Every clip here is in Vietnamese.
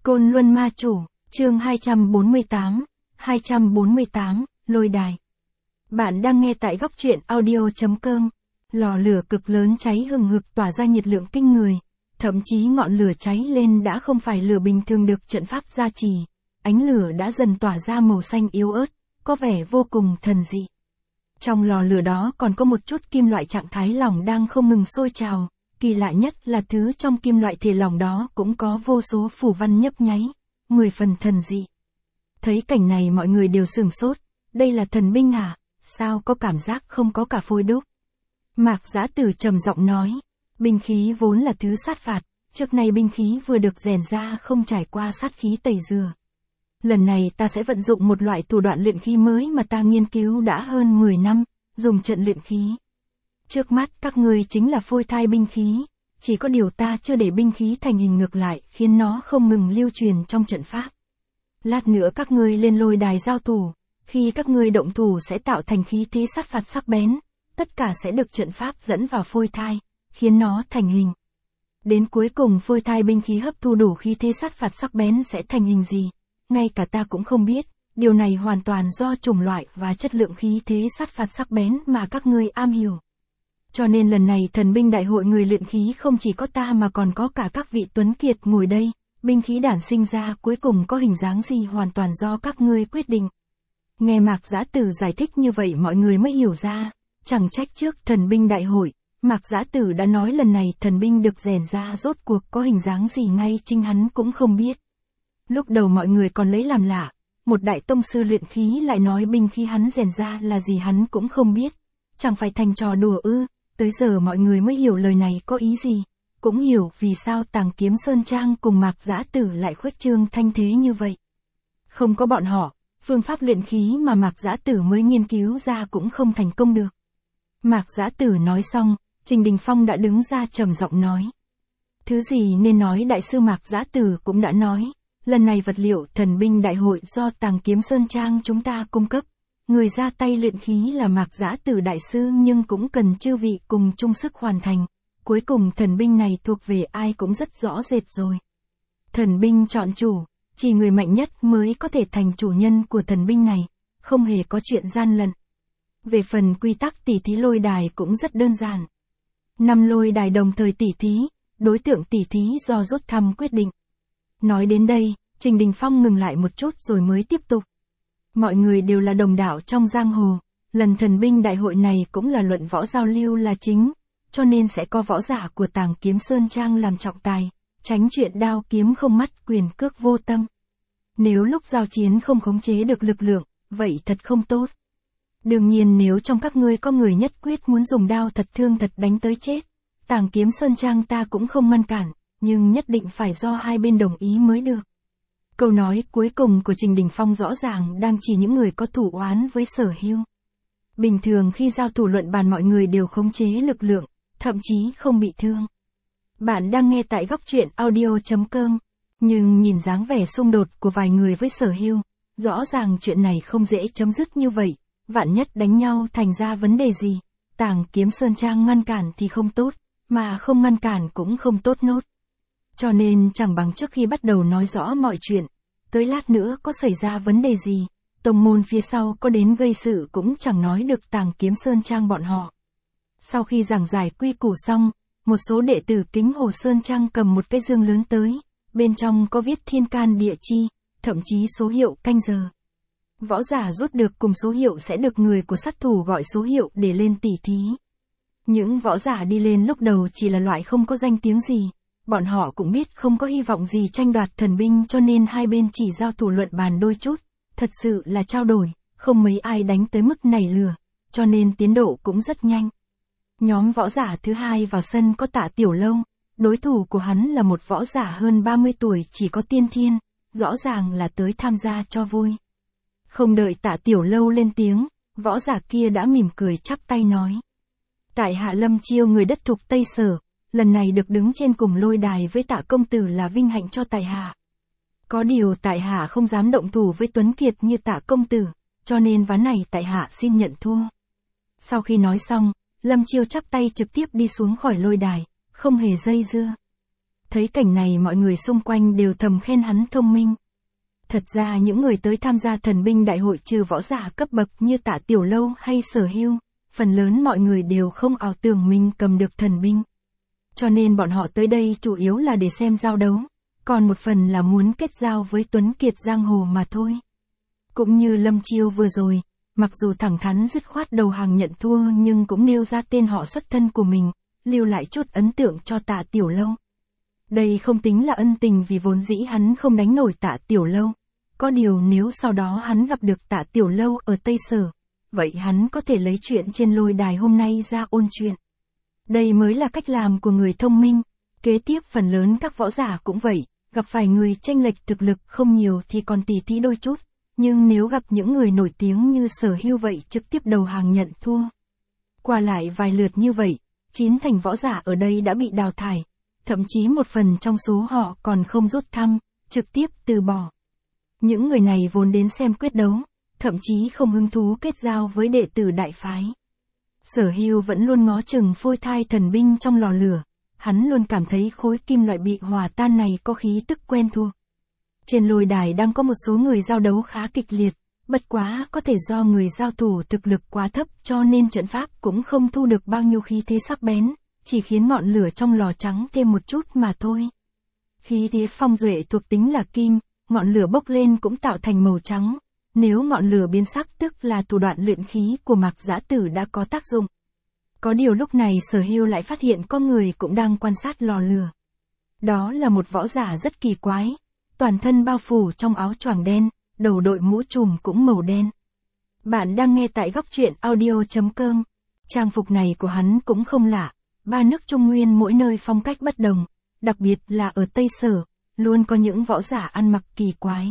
Côn Luân Ma Chủ, chương 248, Lôi Đài. Bạn đang nghe tại góc truyện audio.com. Lò lửa cực lớn cháy hừng hực tỏa ra nhiệt lượng kinh người. Thậm chí ngọn lửa cháy lên đã không phải lửa bình thường được trận pháp gia trì. Ánh lửa đã dần tỏa ra màu xanh yếu ớt, có vẻ vô cùng thần dị. Trong lò lửa đó còn có một chút kim loại trạng thái lỏng đang không ngừng sôi trào. Kỳ lạ nhất là thứ trong kim loại thể lỏng đó cũng có vô số phù văn nhấp nháy, 10 phần thần dị. Thấy cảnh này mọi người đều sửng sốt, đây là thần binh à, sao có cảm giác không có cả phôi đúc. Mạc Giã Tử trầm giọng nói, binh khí vốn là thứ sát phạt, trước nay binh khí vừa được rèn ra không trải qua sát khí tẩy rửa. Lần này ta sẽ vận dụng một loại thủ đoạn luyện khí mới mà ta nghiên cứu đã hơn 10 năm, dùng trận luyện khí. Trước mắt các ngươi chính là phôi thai binh khí, chỉ có điều ta chưa để binh khí thành hình ngược lại khiến nó không ngừng lưu truyền trong trận pháp. Lát nữa các ngươi lên lôi đài giao thủ, khi các ngươi động thủ sẽ tạo thành khí thế sát phạt sắc bén, tất cả sẽ được trận pháp dẫn vào phôi thai, khiến nó thành hình. Đến cuối cùng phôi thai binh khí hấp thu đủ khí thế sát phạt sắc bén sẽ thành hình gì, ngay cả ta cũng không biết, điều này hoàn toàn do chủng loại và chất lượng khí thế sát phạt sắc bén mà các ngươi am hiểu. Cho nên lần này thần binh đại hội người luyện khí không chỉ có ta mà còn có cả các vị tuấn kiệt ngồi đây, binh khí đản sinh ra cuối cùng có hình dáng gì hoàn toàn do các ngươi quyết định. Nghe Mạc Giã Tử giải thích như vậy mọi người mới hiểu ra, chẳng trách trước thần binh đại hội, Mạc Giã Tử đã nói lần này thần binh được rèn ra rốt cuộc có hình dáng gì ngay chính hắn cũng không biết. Lúc đầu mọi người còn lấy làm lạ, một đại tông sư luyện khí lại nói binh khí hắn rèn ra là gì hắn cũng không biết, chẳng phải thành trò đùa ư. Tới giờ mọi người mới hiểu lời này có ý gì, cũng hiểu vì sao Tàng Kiếm Sơn Trang cùng Mạc Giã Tử lại khuếch trương thanh thế như vậy. Không có bọn họ, phương pháp luyện khí mà Mạc Giã Tử mới nghiên cứu ra cũng không thành công được. Mạc Giã Tử nói xong, Trình Đình Phong đã đứng ra trầm giọng nói. Thứ gì nên nói đại sư Mạc Giã Tử cũng đã nói, lần này vật liệu thần binh đại hội do Tàng Kiếm Sơn Trang chúng ta cung cấp. Người ra tay luyện khí là Mạc Giã Tử đại sư nhưng cũng cần chư vị cùng chung sức hoàn thành. Cuối cùng thần binh này thuộc về ai cũng rất rõ rệt rồi. Thần binh chọn chủ, chỉ người mạnh nhất mới có thể thành chủ nhân của thần binh này, không hề có chuyện gian lận. Về phần quy tắc tỉ thí lôi đài cũng rất đơn giản. 5 lôi đài đồng thời tỉ thí, đối tượng tỉ thí do rút thăm quyết định. Nói đến đây, Trình Đình Phong ngừng lại một chút rồi mới tiếp tục. Mọi người đều là đồng đạo trong giang hồ, lần thần binh đại hội này cũng là luận võ giao lưu là chính, cho nên sẽ có võ giả của Tàng Kiếm Sơn Trang làm trọng tài, tránh chuyện đao kiếm không mắt quyền cước vô tâm. Nếu lúc giao chiến không khống chế được lực lượng, vậy thật không tốt. Đương nhiên nếu trong các ngươi có người nhất quyết muốn dùng đao thật thương thật đánh tới chết, Tàng Kiếm Sơn Trang ta cũng không ngăn cản, nhưng nhất định phải do hai bên đồng ý mới được. Câu nói cuối cùng của Trình Đình Phong rõ ràng đang chỉ những người có thủ oán với Sở Hưu. Bình thường khi giao thủ luận bàn mọi người đều khống chế lực lượng, thậm chí không bị thương. Bạn đang nghe tại góc truyện audio.com, nhưng nhìn dáng vẻ xung đột của vài người với Sở Hưu, rõ ràng chuyện này không dễ chấm dứt như vậy, vạn nhất đánh nhau thành ra vấn đề gì, Tàng Kiếm Sơn Trang ngăn cản thì không tốt, mà không ngăn cản cũng không tốt nốt. Cho nên chẳng bằng trước khi bắt đầu nói rõ mọi chuyện, tới lát nữa có xảy ra vấn đề gì, tông môn phía sau có đến gây sự cũng chẳng nói được Tàng Kiếm Sơn Trang bọn họ. Sau khi giảng giải quy củ xong, một số đệ tử Kính Hồ Sơn Trang cầm một cái dương lớn tới, bên trong có viết thiên can địa chi, thậm chí số hiệu canh giờ. Võ giả rút được cùng số hiệu sẽ được người của sát thủ gọi số hiệu để lên tỉ thí. Những võ giả đi lên lúc đầu chỉ là loại không có danh tiếng gì. Bọn họ cũng biết không có hy vọng gì tranh đoạt thần binh cho nên hai bên chỉ giao thủ luận bàn đôi chút, thật sự là trao đổi, không mấy ai đánh tới mức nảy lửa, cho nên tiến độ cũng rất nhanh. Nhóm võ giả thứ hai vào sân có Tạ Tiểu Lâu, đối thủ của hắn là một võ giả hơn 30 tuổi chỉ có tiên thiên, rõ ràng là tới tham gia cho vui. Không đợi Tạ Tiểu Lâu lên tiếng, võ giả kia đã mỉm cười chắp tay nói. Tại hạ Lâm Chiêu người đất thục Tây Sở. Lần này được đứng trên cùng lôi đài với Tạ công tử là vinh hạnh cho tại hạ. Có điều tại hạ không dám động thủ với tuấn kiệt như Tạ công tử, cho nên ván này tại hạ xin nhận thua. Sau khi nói xong, Lâm Chiêu chắp tay trực tiếp đi xuống khỏi lôi đài, không hề dây dưa. Thấy cảnh này mọi người xung quanh đều thầm khen hắn thông minh. Thật ra những người tới tham gia thần binh đại hội trừ võ giả cấp bậc như Tạ Tiểu Lâu hay Sở Hưu, phần lớn mọi người đều không ảo tưởng mình cầm được thần binh. Cho nên bọn họ tới đây chủ yếu là để xem giao đấu, còn một phần là muốn kết giao với Tuấn Kiệt giang hồ mà thôi. Cũng như Lâm Chiêu vừa rồi, mặc dù thẳng thắn dứt khoát đầu hàng nhận thua nhưng cũng nêu ra tên họ xuất thân của mình, lưu lại chút ấn tượng cho Tạ Tiểu Lâu. Đây không tính là ân tình vì vốn dĩ hắn không đánh nổi Tạ Tiểu Lâu. Có điều nếu sau đó hắn gặp được Tạ Tiểu Lâu ở Tây Sở, vậy hắn có thể lấy chuyện trên lôi đài hôm nay ra ôn chuyện. Đây mới là cách làm của người thông minh. Kế tiếp phần lớn các võ giả cũng vậy, gặp phải người chênh lệch thực lực không nhiều thì còn tỉ thí đôi chút, nhưng nếu gặp những người nổi tiếng như Sở Hưu vậy trực tiếp đầu hàng nhận thua. Qua lại vài lượt như vậy, 9 thành võ giả ở đây đã bị đào thải, thậm chí một phần trong số họ còn không rút thăm, trực tiếp từ bỏ. Những người này vốn đến xem quyết đấu, thậm chí không hứng thú kết giao với đệ tử đại phái. Sở Hưu vẫn luôn ngó chừng phôi thai thần binh trong lò lửa, hắn luôn cảm thấy khối kim loại bị hòa tan này có khí tức quen thuộc. Trên lôi đài đang có một số người giao đấu khá kịch liệt, bất quá có thể do người giao thủ thực lực quá thấp cho nên trận pháp cũng không thu được bao nhiêu khí thế sắc bén, chỉ khiến ngọn lửa trong lò trắng thêm một chút mà thôi. Khí thế phong duệ thuộc tính là kim, ngọn lửa bốc lên cũng tạo thành màu trắng. Nếu ngọn lửa biến sắc tức là thủ đoạn luyện khí của Mạc Giã Tử đã có tác dụng. Có điều lúc này Sở Hưu lại phát hiện có người cũng đang quan sát lò lửa. Đó là một võ giả rất kỳ quái, toàn thân bao phủ trong áo choàng đen, đầu đội mũ trùm cũng màu đen. Bạn đang nghe tại Góc Truyện Audio.com. Trang phục này của hắn cũng không lạ, ba nước Trung Nguyên mỗi nơi phong cách bất đồng, đặc biệt là ở Tây Sở, luôn có những võ giả ăn mặc kỳ quái.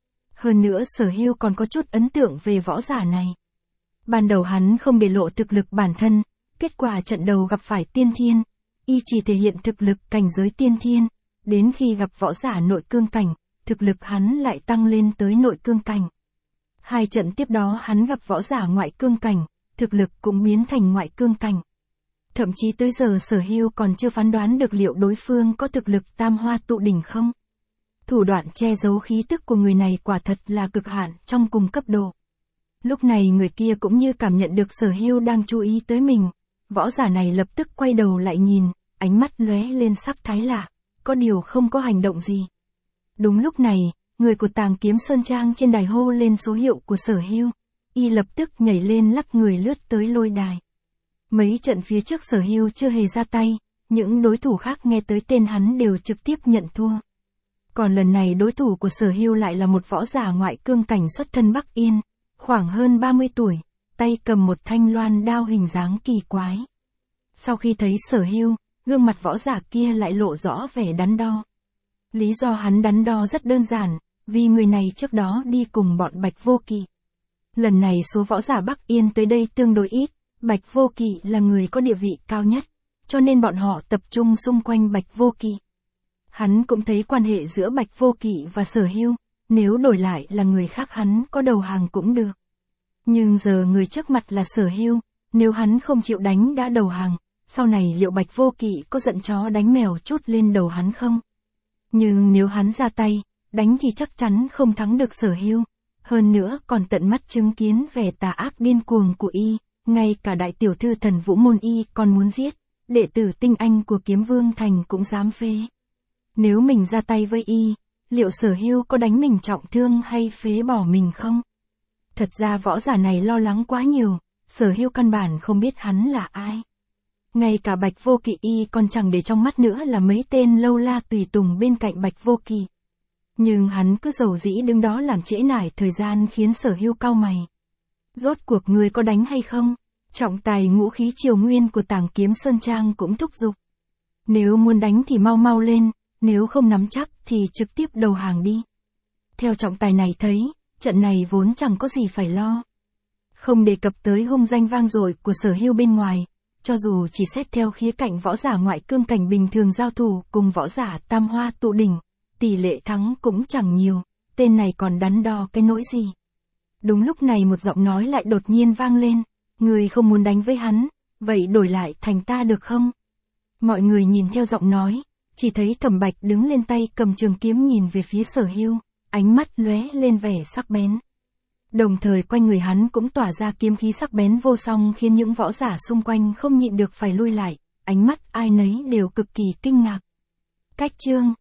Hơn nữa Sở Hưu còn có chút ấn tượng về võ giả này. Ban đầu hắn không để lộ thực lực bản thân, kết quả trận đầu gặp phải tiên thiên, y chỉ thể hiện thực lực cảnh giới tiên thiên, đến khi gặp võ giả nội cương cảnh, thực lực hắn lại tăng lên tới nội cương cảnh. Hai trận tiếp đó hắn gặp võ giả ngoại cương cảnh, thực lực cũng biến thành ngoại cương cảnh. Thậm chí tới giờ Sở Hưu còn chưa phán đoán được liệu đối phương có thực lực tam hoa tụ đỉnh không. Thủ đoạn che giấu khí tức của người này quả thật là cực hạn trong cùng cấp độ. Lúc này người kia cũng như cảm nhận được Sở Hưu đang chú ý tới mình, võ giả này lập tức quay đầu lại nhìn, ánh mắt lóe lên sắc thái lạ, có điều không có hành động gì. Đúng lúc này, người của Tàng Kiếm Sơn Trang trên đài hô lên số hiệu của Sở Hưu, y lập tức nhảy lên lắc người lướt tới lôi đài. Mấy trận phía trước Sở Hưu chưa hề ra tay, những đối thủ khác nghe tới tên hắn đều trực tiếp nhận thua. Còn lần này đối thủ của Sở Hưu lại là một võ giả ngoại cương cảnh xuất thân Bắc Yên, khoảng hơn 30 tuổi, tay cầm một thanh loan đao hình dáng kỳ quái. Sau khi thấy Sở Hưu, gương mặt võ giả kia lại lộ rõ vẻ đắn đo. Lý do hắn đắn đo rất đơn giản, vì người này trước đó đi cùng bọn Bạch Vô Kỵ. Lần này số võ giả Bắc Yên tới đây tương đối ít, Bạch Vô Kỵ là người có địa vị cao nhất, cho nên bọn họ tập trung xung quanh Bạch Vô Kỵ. Hắn cũng thấy quan hệ giữa Bạch Vô Kỵ và Sở Hưu, nếu đổi lại là người khác hắn có đầu hàng cũng được. Nhưng giờ người trước mặt là Sở Hưu, nếu hắn không chịu đánh đã đầu hàng, sau này liệu Bạch Vô Kỵ có giận chó đánh mèo chút lên đầu hắn không? Nhưng nếu hắn ra tay, đánh thì chắc chắn không thắng được Sở Hưu, hơn nữa còn tận mắt chứng kiến vẻ tà ác điên cuồng của y, ngay cả đại tiểu thư Thần Vũ Môn y còn muốn giết, đệ tử tinh anh của Kiếm Vương Thành cũng dám phế. Nếu mình ra tay với y, liệu Sở Hưu có đánh mình trọng thương hay phế bỏ mình không? Thật ra võ giả này lo lắng quá nhiều, Sở Hưu căn bản không biết hắn là ai. Ngay cả Bạch Vô Kỵ y còn chẳng để trong mắt nữa là mấy tên lâu la tùy tùng bên cạnh Bạch Vô Kỵ. Nhưng hắn cứ dầu dĩ đứng đó làm trễ nải thời gian khiến Sở Hưu cau mày. Rốt cuộc người có đánh hay không? Trọng tài ngũ khí triều nguyên của Tàng Kiếm Sơn Trang cũng thúc giục. Nếu muốn đánh thì mau mau lên, nếu không nắm chắc thì trực tiếp đầu hàng đi. Theo trọng tài này thấy, trận này vốn chẳng có gì phải lo. Không đề cập tới hung danh vang dội của Sở Hưu bên ngoài, cho dù chỉ xét theo khía cạnh võ giả ngoại cương cảnh bình thường giao thủ cùng võ giả tam hoa tụ đỉnh, tỷ lệ thắng cũng chẳng nhiều, tên này còn đắn đo cái nỗi gì. Đúng lúc này một giọng nói lại đột nhiên vang lên, người không muốn đánh với hắn, vậy đổi lại thành ta được không? Mọi người nhìn theo giọng nói, chỉ thấy Thẩm Bạch đứng lên tay cầm trường kiếm nhìn về phía Sở Hưu, ánh mắt lóe lên vẻ sắc bén. Đồng thời quanh người hắn cũng tỏa ra kiếm khí sắc bén vô song khiến những võ giả xung quanh không nhịn được phải lui lại, ánh mắt ai nấy đều cực kỳ kinh ngạc. Cách chương